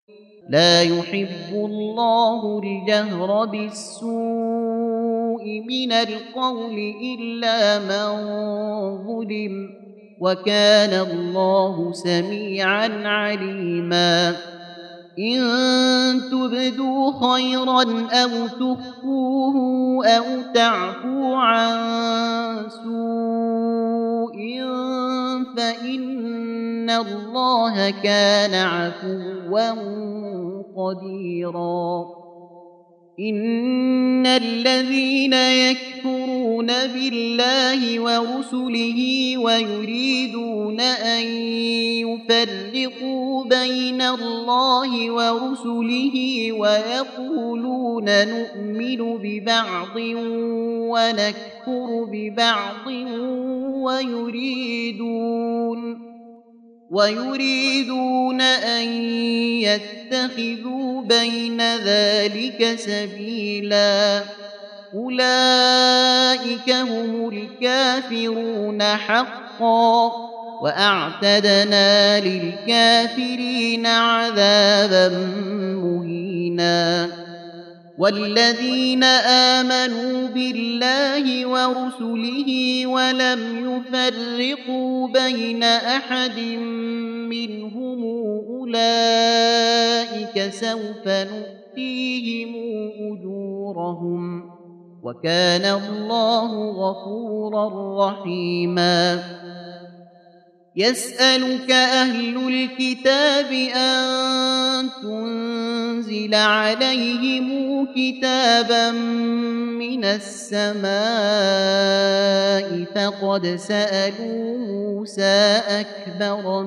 لا يحب الله الجهر بالسوء من القول إلا من ظلم، وكان الله سميعا عليما. إن تبدوا خيرا أو تخفوه أو تعفو عن سوء فإن الله كان عفوا قديرا. إن الذين يكفرون بالله ورسله ويريدون أن يفرقوا بين الله ورسله ويقولون نؤمن ببعض ونكفر ببعض ويريدون أن يتخذوا بين ذلك سبيلا، أولئك هم الكافرون حقا، وأعتدنا للكافرين عذابا مهينا. والذين آمنوا بالله ورسله ولم يفرقوا بين أحد منهم أولئك سوف نؤتيهم أجورهم، وكان الله غفورا رحيما. يسألك أهل الكتاب أن تنزل عليهم كتابا من السماء فقد سألوا موسى أكبر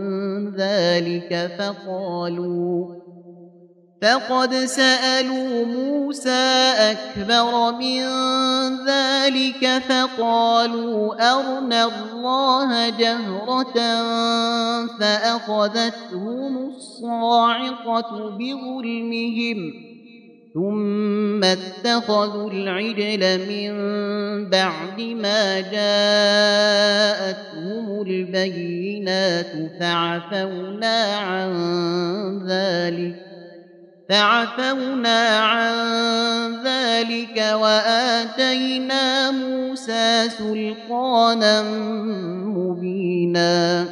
من ذلك فقالوا أرنا الله جهرة فأخذتهم الصاعقة بظلمهم ثم اتخذوا العجل من بعد ما جاءتهم البينات فعفونا عن ذلك وآتينا موسى سلطانا مبينا.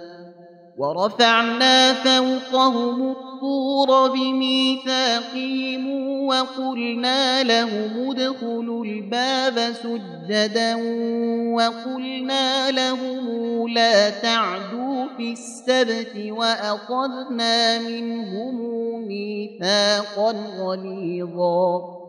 ورفعنا فوقهم الطور بميثاقهم وقلنا لهم ادخلوا الباب سجدا وقلنا لهم لا تعدوا في السبت وأخذنا منهم ميثاقا غليظا.